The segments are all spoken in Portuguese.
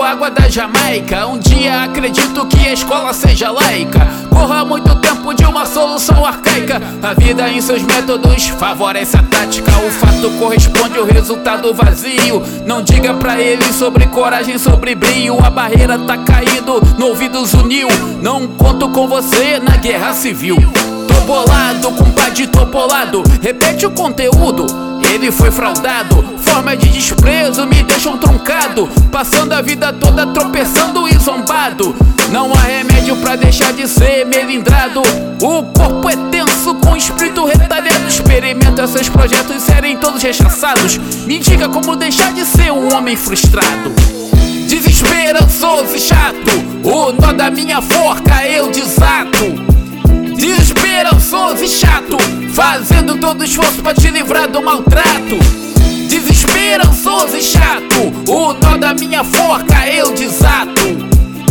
água da Jamaica. Um dia acredito que a escola seja laica. Corra muito tempo de uma solução arcaica. A vida em seus métodos favorece a tática. O fato corresponde ao resultado vazio. Não diga pra ele sobre coragem, sobre brio. A barreira tá caindo, no ouvido zuniu. Não conto com você na guerra civil. Tô bolado, compadre, tô bolado. Repete o conteúdo, ele foi fraudado. Formas de desprezo me deixam truncado. Passando a vida toda tropeçando e zombado. Não há remédio pra deixar de ser melindrado. O corpo é tenso com espírito retalhado. Experimenta seus projetos serem todos rechaçados. Me diga como deixar de ser um homem frustrado. Desesperançoso e chato, o nó da minha forca eu desato. Desesperançoso e chato, fazendo todo esforço pra te livrar do maltrato. Desesperançoso e chato, o nó da minha forca eu desato.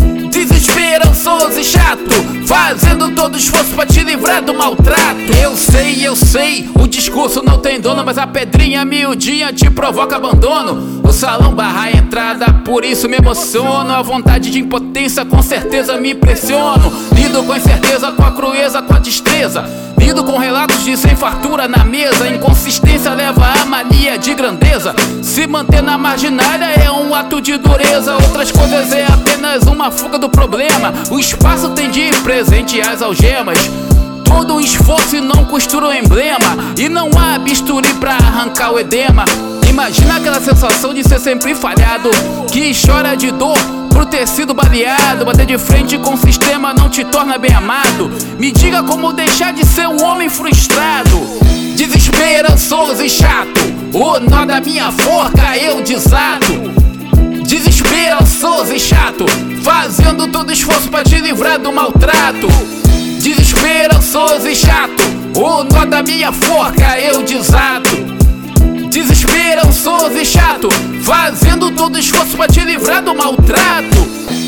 Desesperançoso e chato, fazendo todo esforço pra te livrar do maltrato. Eu sei, o discurso não tem dono, mas a pedrinha miudinha te provoca abandono. O salão barra a entrada, por isso me emociono. A vontade de impotência com certeza me impressiono. Lido com incerteza, com a crueza, com a destreza. Lido com relatos de sem fartura na mesa. Inconsistência leva à mania de grandeza. Se manter na marginália é um ato de dureza. Outras coisas é apenas uma fuga do problema. O espaço tem de presente as algemas. Todo um esforço e não costura o emblema. E não há bisturi pra arrancar o edema. Imagina aquela sensação de ser sempre falhado, que chora de dor pro tecido baleado. Bater de frente com o sistema não te torna bem amado. Me diga como deixar de ser um homem frustrado. Desesperançoso e chato, o nó da minha forca eu desato. Desesperançoso e chato, fazendo todo esforço pra te livrar do maltrato. Desesperançoso e chato, o nó da minha forca eu desato. Desesperançoso e chato, fazendo todo esforço pra te livrar do maltrato.